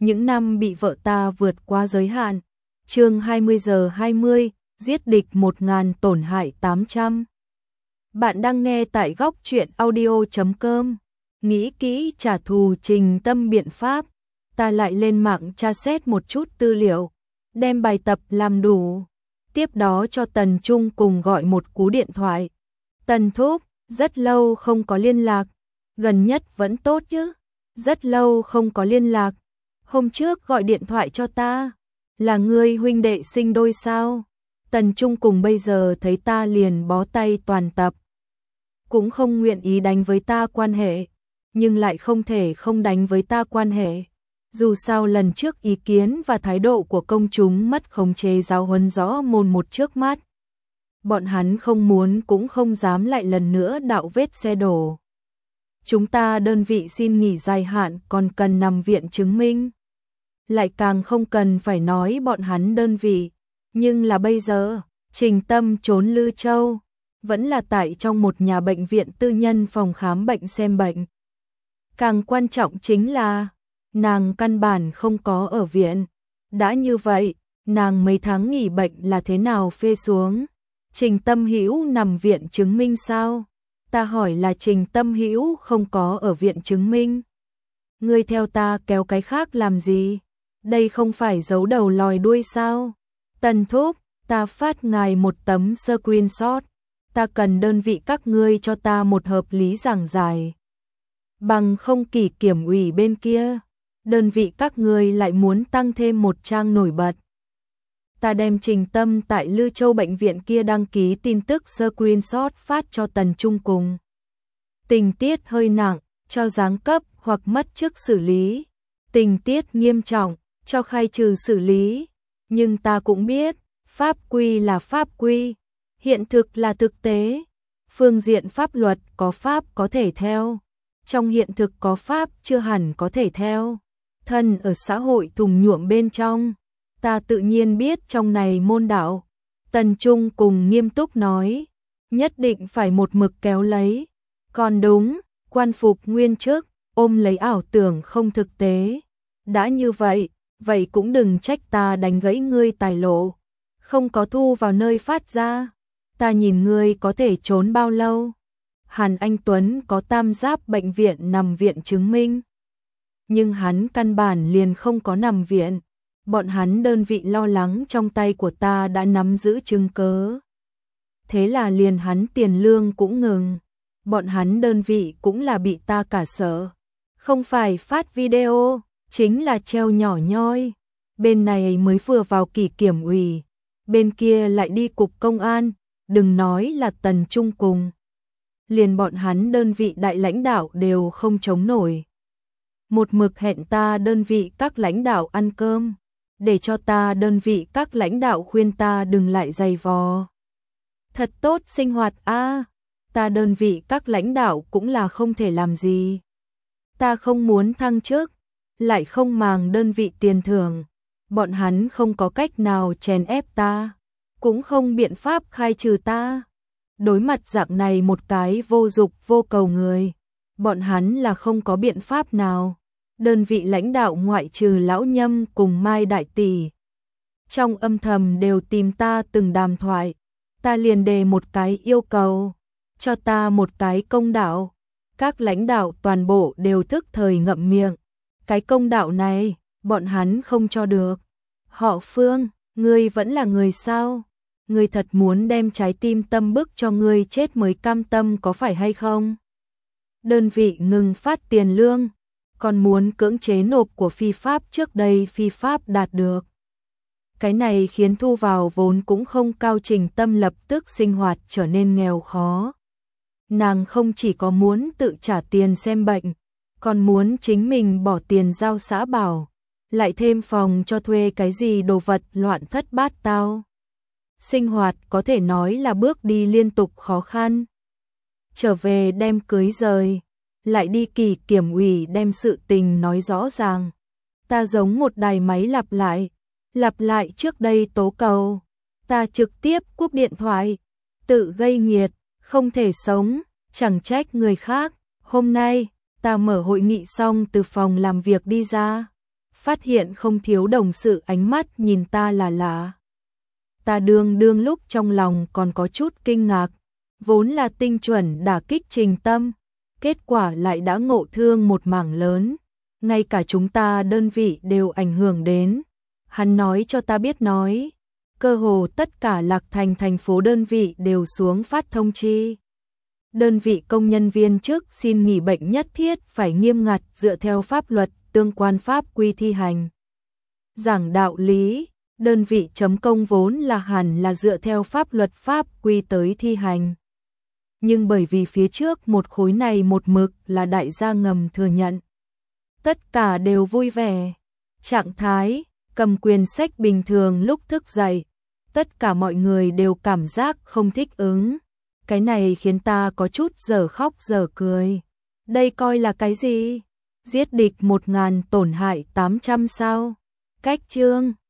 những năm bị vợ ta vượt qua giới hạn. Chương 20:20, giết địch 1000 tổn hại 800. Bạn đang nghe tại góc truyện audio.com. Nghĩ kỹ trả thù Trình Tâm biện pháp, ta lại lên mạng tra xét một chút tư liệu, đem bài tập làm đủ. Tiếp đó cho Tần Trung cùng gọi một cú điện thoại. Tần thúc, rất lâu không có liên lạc, gần nhất vẫn tốt chứ? Rất lâu không có liên lạc, hôm trước gọi điện thoại cho ta, là ngươi huynh đệ sinh đôi sao? Tần Trung cùng bây giờ thấy ta liền bó tay toàn tập. Cũng không nguyện ý đánh với ta quan hệ, nhưng lại không thể không đánh với ta quan hệ. Dù sao lần trước ý kiến và thái độ của công chúng mất khống chế giáo huấn rõ mồn một trước mắt. Bọn hắn không muốn cũng không dám lại lần nữa đạo vết xe đổ. Chúng ta đơn vị xin nghỉ dài hạn còn cần nằm viện chứng minh. Lại càng không cần phải nói bọn hắn đơn vị. Nhưng là bây giờ, Trình Tâm trốn Lư Châu, vẫn là tại trong một nhà bệnh viện tư nhân phòng khám bệnh xem bệnh. Càng quan trọng chính là, nàng căn bản không có ở viện. Đã như vậy, nàng mấy tháng nghỉ bệnh là thế nào phê xuống? Trình Tâm Hữu nằm viện chứng minh sao? Ta hỏi là Trình Tâm Hữu không có ở viện chứng minh. Ngươi theo ta kéo cái khác làm gì? Đây không phải giấu đầu lòi đuôi sao? Tần thúc, ta phát ngài một tấm screenshot. Ta cần đơn vị các ngươi cho ta một hợp lý giảng giải. Bằng không Kỷ Kiểm ủy bên kia, đơn vị các ngươi lại muốn tăng thêm một trang nổi bật. Ta đem Trình Tâm tại Lư Châu bệnh viện kia đăng ký tin tức screenshot phát cho Tần Trung cùng. Tình tiết hơi nặng, cho giáng cấp hoặc mất chức xử lý. Tình tiết nghiêm trọng, cho khai trừ xử lý. Nhưng ta cũng biết, pháp quy là pháp quy, hiện thực là thực tế. Phương diện pháp luật có pháp có thể theo, trong hiện thực có pháp chưa hẳn có thể theo. Thân ở xã hội thùng nhuộm bên trong, ta tự nhiên biết trong này môn đạo. Tần Trung cùng nghiêm túc nói, nhất định phải một mực kéo lấy. Còn đúng, quan phục nguyên chức, ôm lấy ảo tưởng không thực tế. Đã như vậy, vậy cũng đừng trách ta đánh gãy ngươi tài lộ. Không có thu vào nơi phát ra, ta nhìn ngươi có thể trốn bao lâu. Hàn Anh Tuấn có tam giáp bệnh viện nằm viện chứng minh. Nhưng hắn căn bản liền không có nằm viện. Bọn hắn đơn vị lo lắng trong tay của ta đã nắm giữ chứng cớ. Thế là liền hắn tiền lương cũng ngừng. Bọn hắn đơn vị cũng là bị ta cả sợ. Không phải phát video, chính là treo nhỏ nhoi. Bên này mới vừa vào Kỷ Kiểm ủy, bên kia lại đi cục công an, đừng nói là Tần Trung cùng. Liền bọn hắn đơn vị đại lãnh đạo đều không chống nổi. Một mực hẹn ta đơn vị các lãnh đạo ăn cơm, để cho ta đơn vị các lãnh đạo khuyên ta đừng lại giày vò. Thật tốt sinh hoạt a, ta đơn vị các lãnh đạo cũng là không thể làm gì. Ta không muốn thăng chức, lại không màng đơn vị tiền thưởng. Bọn hắn không có cách nào chèn ép ta, cũng không biện pháp khai trừ ta. Đối mặt dạng này một cái vô dục vô cầu người, bọn hắn là không có biện pháp nào. Đơn vị lãnh đạo ngoại trừ Lão Nhâm cùng Mai Đại Tỷ, trong âm thầm đều tìm ta từng đàm thoại. Ta liền đề một cái yêu cầu, cho ta một cái công đạo. Các lãnh đạo toàn bộ đều thức thời ngậm miệng. Cái công đạo này, bọn hắn không cho được. Họ Phương, ngươi vẫn là người sao? Ngươi thật muốn đem trái tim Tâm bức cho ngươi chết mới cam tâm có phải hay không? Đơn vị ngừng phát tiền lương, còn muốn cưỡng chế nộp của phi pháp trước đây phi pháp đạt được. Cái này khiến thu vào vốn cũng không cao. Trình Tâm lập tức sinh hoạt trở nên nghèo khó. Nàng không chỉ có muốn tự trả tiền xem bệnh, còn muốn chính mình bỏ tiền giao xã bảo, lại thêm phòng cho thuê cái gì đồ vật loạn thất bát tao. Sinh hoạt có thể nói là bước đi liên tục khó khăn. Trở về đem cưới rời, lại đi Kỷ Kiểm ủy đem sự tình nói rõ ràng. Ta giống một đài máy lặp lại trước đây tố cầu. Ta trực tiếp cúp điện thoại, tự gây nghiệt, không thể sống, chẳng trách người khác. Hôm nay, ta mở hội nghị xong từ phòng làm việc đi ra. phát hiện không thiếu đồng sự ánh mắt nhìn ta là lạ. Ta đương lúc trong lòng còn có chút kinh ngạc, vốn là tinh chuẩn đả kích Trình Tâm, kết quả lại đã ngộ thương một mảng lớn, ngay cả chúng ta đơn vị đều ảnh hưởng đến. Hắn nói cho ta biết nói, cơ hồ tất cả Lạc Thành thành phố đơn vị đều xuống phát thông chi. Đơn vị công nhân viên chức xin nghỉ bệnh nhất thiết phải nghiêm ngặt dựa theo pháp luật tương quan pháp quy thi hành. Giảng đạo lý, đơn vị chấm công vốn là hẳn là dựa theo pháp luật pháp quy tới thi hành. Nhưng bởi vì phía trước một khối này một mực là đại gia ngầm thừa nhận. Tất cả đều vui vẻ, trạng thái, cầm quyền sách bình thường lúc thức dậy. Tất cả mọi người đều cảm giác không thích ứng. Cái này khiến ta có chút dở khóc dở cười. Đây coi là cái gì? Giết địch 1000 tổn hại 800 sao? Cách chương